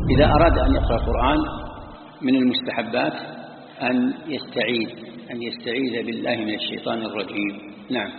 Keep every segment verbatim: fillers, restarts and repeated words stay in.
إذا أراد أن يقرأ القرآن من المستحبات أن يستعيذ أن يستعيذ بالله من الشيطان الرجيم. نعم.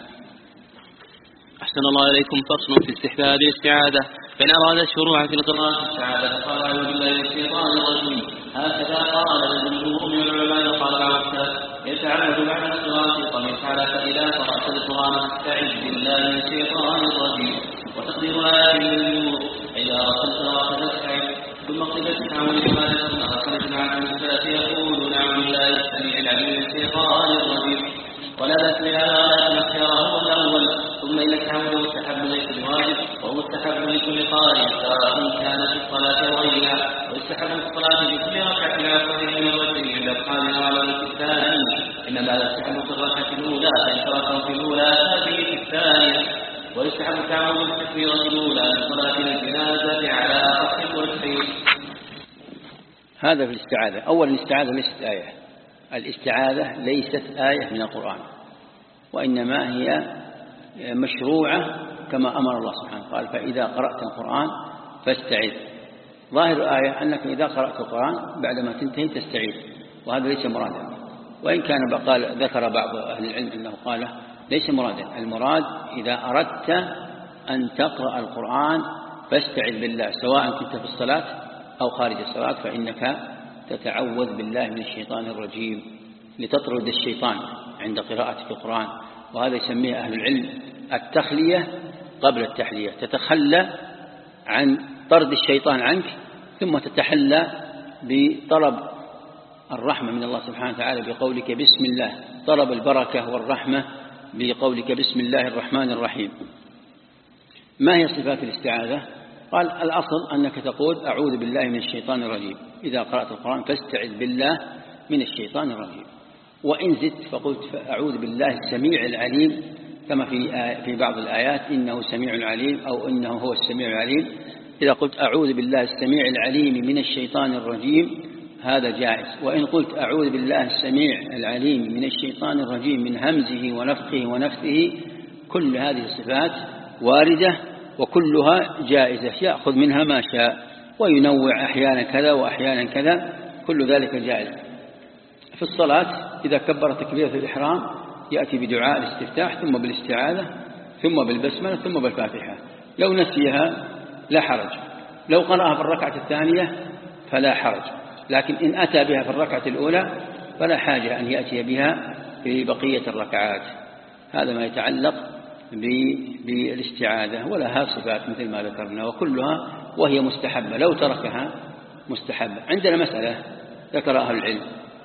أحسن الله إليكم. فصل في استحباب الاستعاذة. فإن أراد الشروع في القراءة الاستعاذة قال أعوذ بالله من الشيطان الرجيم. هكذا قال الجمهور من العلماء قال بعض يتعبد بعد الصلاة قال تعالى فإذا قرأت القرآن فاستعذ بالله من الشيطان الرجيم. وتقدير آيات الجمهور إذا أردت القراءة فاستعذ. ثم قبل تعاون كما ذكرنا أخرجنا عن السلف يقول نعم بالله السميع العليم من الشيطان الرجيم. ولا بأس بهذا لا تنكره الأول. ثم إن التعاون مستحب ليس بواجب وهو مستحب لكل قارئ سواء كان في الصلاة أو غيرها. ويستحب في الصلاة بكل ركعة على صحيح من الوتر عند القارئ على الثاني. إنما يستحب في الركعة الأولى فإن تركه في الأولى فهذه في الثانية. ويستحب التعاون بالتكبيرة الأولى لصلاة الجنازة على أصح والتحريم. هذا في الاستعاذة. أولا الاستعاذة ليست آية، الاستعاذة ليست آية من القرآن، وإنما هي مشروعة كما أمر الله سبحانه قال فإذا قرأت القرآن فاستعذ. ظاهر الآية أنك إذا قرأت القرآن بعدما تنتهي تستعيذ، وهذا ليس مرادا، وإن كان قال ذكر بعض أهل العلم أنه قال ليس مرادا. المراد إذا أردت أن تقرأ القرآن فاستعذ بالله سواء كنت في الصلاة أو خارج الصلاة، فإنك تتعوذ بالله من الشيطان الرجيم لتطرد الشيطان عند قراءتك القرآن. وهذا يسميه أهل العلم التخلية قبل التحلية. تتخلى عن طرد الشيطان عنك ثم تتحلى بطلب الرحمة من الله سبحانه وتعالى بقولك بسم الله، طلب البركة والرحمة بقولك بسم الله الرحمن الرحيم. ما هي صفات الاستعاذة؟ قال الأصل أنك تقول أعوذ بالله من الشيطان الرجيم إذا قرأت القرآن، فاستعذ بالله من الشيطان الرجيم. وإن زدت فقلت أعوذ بالله السميع العليم كما في في بعض الآيات إنه سميع عليم أو إنه هو السميع العليم. إذا قلت أعوذ بالله السميع العليم من الشيطان الرجيم هذا جائز. وإن قلت أعوذ بالله السميع العليم من الشيطان الرجيم من همزه ونفخه ونفثه، كل هذه الصفات واردة وكلها جائزة، يأخذ منها ما شاء وينوع أحيانا كذا وأحيانا كذا، كل ذلك جائز. في الصلاة إذا كبر تكبيرة الإحرام يأتي بدعاء الاستفتاح ثم بالاستعاذة ثم بالبسملة ثم بالفاتحة. لو نسيها لا حرج، لو قرأها في الركعة الثانية فلا حرج، لكن إن أتى بها في الركعة الأولى فلا حاجة أن يأتي بها في بقية الركعات. هذا ما يتعلق بالاستعاذة، ولها صفات مثل ما ذكرنا وكلها وهي مستحبة، لو تركها مستحبة. عندنا مسألة ذكر أهل العلم،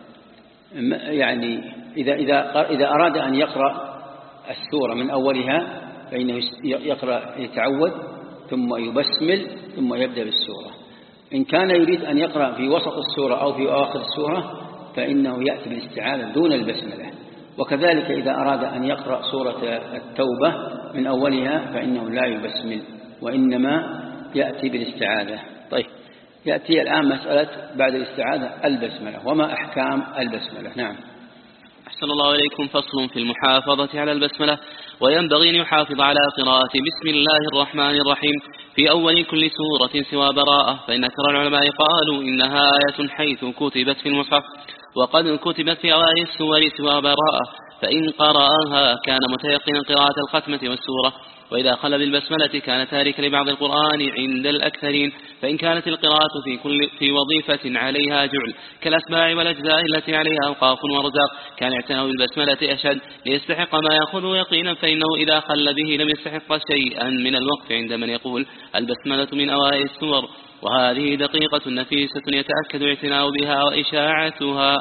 يعني إذا, إذا, إذا أراد أن يقرأ السورة من أولها فإنه يقرأ يتعوذ ثم يبسمل ثم يبدأ بالسورة. إن كان يريد أن يقرأ في وسط السورة أو في أواخر السورة فإنه يأتي بالاستعاذة دون البسملة. وكذلك إذا أراد أن يقرأ سورة التوبة من أولها فإنه لا يبسمل وإنما يأتي بالاستعاذة. طيب، يأتي الآن مسألة بعد الاستعاذة البسملة، وما أحكام البسملة. نعم. أحسن الله إليكم. فصل في المحافظة على البسملة. وينبغي أن يحافظ على قراءة بسم الله الرحمن الرحيم في أول كل سورة سوى براءة، فإن أكثر العلماء قالوا إنها آية حيث كتبت في المصحف، وقد كتبت في أوائل السور سوى براءة، فإن قرأها كان متيقنا قراءة الختمة والسورة. وإذا خل بالبسملة كان تاركا لبعض القرآن عند الأكثرين، فإن كانت القراءة في كل في وظيفة عليها جعل كالأسماع والأجزاء التي عليها أوقاف ورزاق كان اعتناء بالبسملة أشد ليستحق ما يأخذ يقينا، فإنه إذا خل به لم يستحق شيئا من الوقف عند من يقول البسملة من أوائل السور. وهذه دقيقة نفيسة يتأكد اعتناء بها وإشاعتها.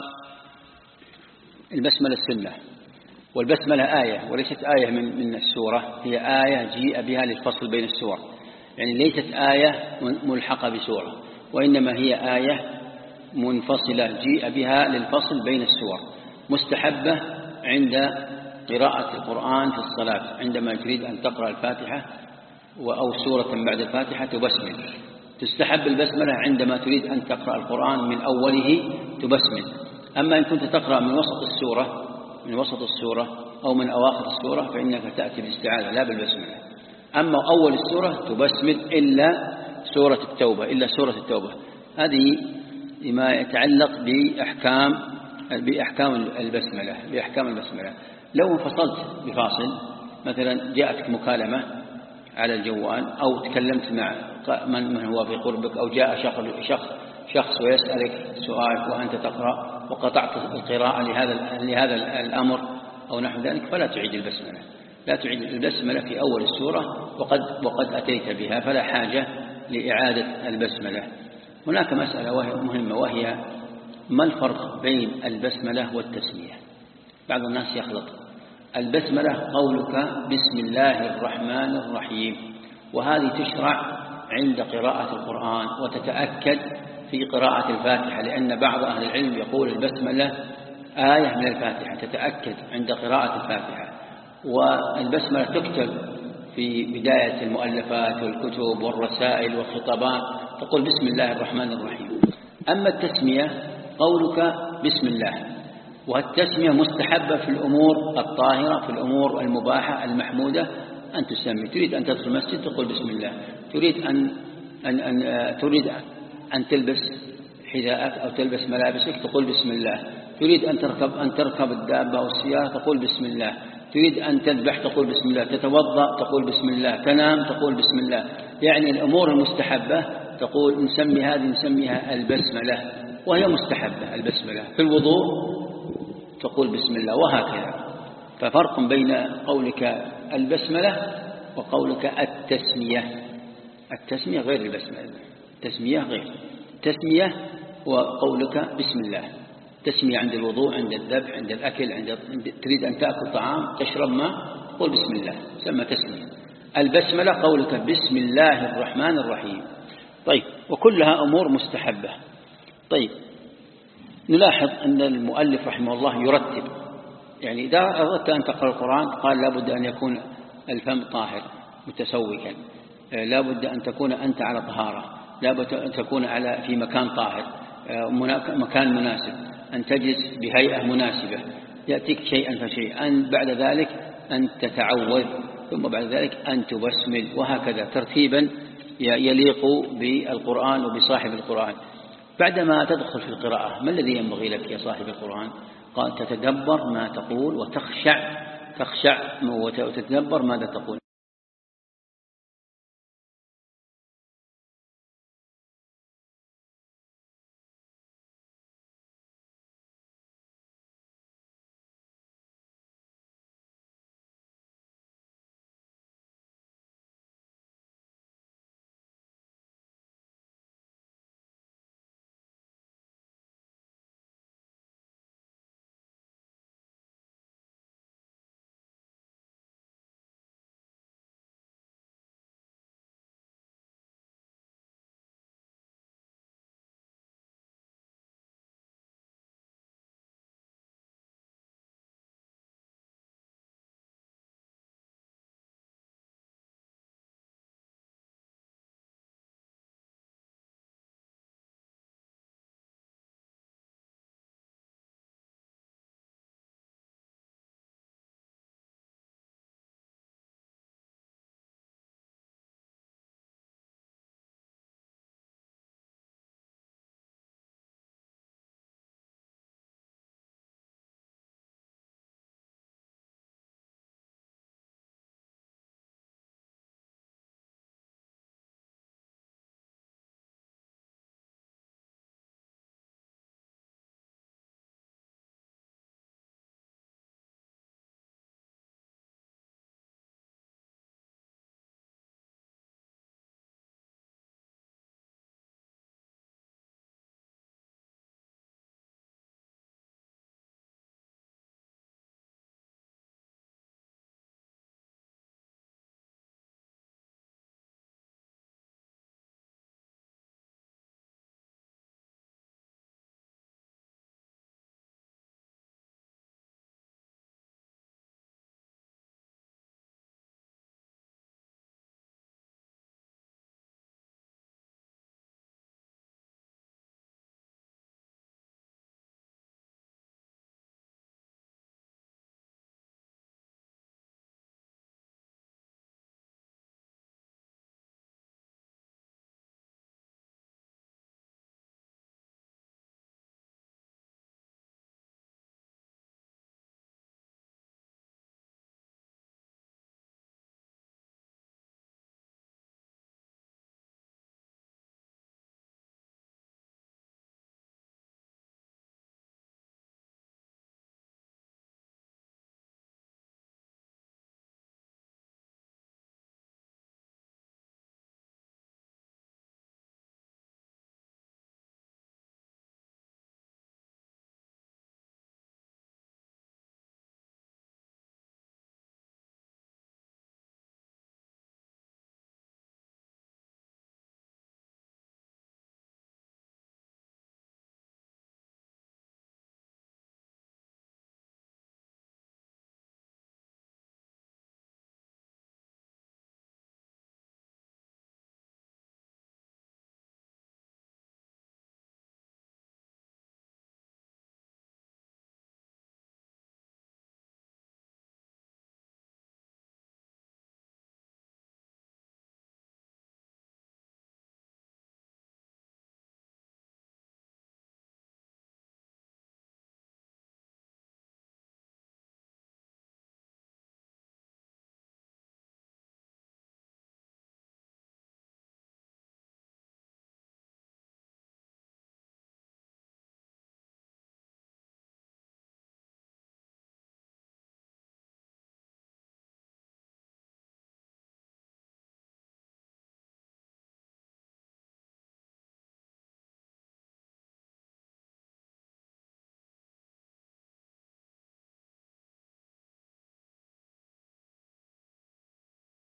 البسملة السنة، والبسملة آية وليست آية من من السورة، هي آية جيء بها للفصل بين السور، يعني ليست آية ملحقة بسورة، وإنما هي آية منفصلة جيء بها للفصل بين السور، مستحبة عند قراءة القرآن في الصلاة. عندما تريد أن تقرأ الفاتحة أو سورة بعد الفاتحة تبسمل. تستحب البسملة عندما تريد أن تقرأ القرآن من أوله تبسمل. أما إن كنت تقرأ من وسط السورة من وسط السورة أو من أواخر السورة فإنك تأتي بالاستعاذة لا بالبسملة. أما أول السورة تبسمل إلا سورة التوبة إلا سورة التوبة هذه ما يتعلق بأحكام بأحكام البسملة بأحكام البسملة. لو انفصلت بفاصل، مثلا جاءتك مكالمة على الجوال أو تكلمت مع من من هو في قربك، أو جاء شخص شخص شخص ويسألك سؤال وأنت تقرأ وقطعت القراءة لهذا لهذا الأمر أو نحو ذلك، فلا تعيد البسملة لا تعيد البسملة في أول السورة وقد وقد أتيت بها، فلا حاجة لإعادة البسملة. هناك مسألة وهي مهمة، وهي ما الفرق بين البسملة والتسمية؟ بعض الناس يخلط. البسملة قولك بسم الله الرحمن الرحيم، وهذه تشرع عند قراءة القرآن وتتأكد في قراءة الفاتحة، لأن بعض أهل العلم يقول البسملة آية من الفاتحة، تتأكد عند قراءة الفاتحة. والبسملة تكتب في بداية المؤلفات والكتب والرسائل والخطابات، تقول بسم الله الرحمن الرحيم. أما التسمية قولك بسم الله، والتسمية مستحبة في الأمور الطاهرة، في الأمور المباحة المحمودة أن تسمي. تريد أن تدخل المسجد تقول بسم الله، تريد أن أن أن تريد أن تلبس حذاءك أو تلبس ملابسك تقول بسم الله، تريد أن تركب أن تركب الدابة أو السيارة تقول بسم الله، تريد أن تذبح تقول بسم الله، تتوضأ تقول بسم الله، تنام تقول بسم الله. يعني الأمور المستحبة تقول نسمي هذه نسميها البسملة، وهي مستحبة البسملة. في الوضوء تقول بسم الله، وهكذا. ففرق بين قولك البسملة وقولك التسمية. التسمية غير البسملة، التسمية غير التسمية وقولك بسم الله. تسمية عند الوضوء، عند الذبح، عند الأكل، عند تريد أن تأكل طعام تشرب ماء قول بسم الله، سمى تسمية. البسملة قولك بسم الله الرحمن الرحيم. طيب، وكلها أمور مستحبة. طيب، نلاحظ أن المؤلف رحمه الله يرتب، يعني إذا أردت أن تقرأ القرآن قال لابد أن يكون الفم طاهر متسوكا، لابد أن تكون أنت على طهارة، لابد أن تكون على في مكان طاهر، مكان مناسب، أن تجلس بهيئة مناسبة، يأتيك شيئا فشيئا، أن بعد ذلك أن تتعوذ، ثم بعد ذلك أن تبسمل، وهكذا ترتيبا يليق بالقرآن وبصاحب القرآن. بعدما تدخل في القراءة ما الذي ينبغي لك يا صاحب القرآن؟ قال تتدبر ما تقول وتخشع تخشع وتتدبر ماذا تقول.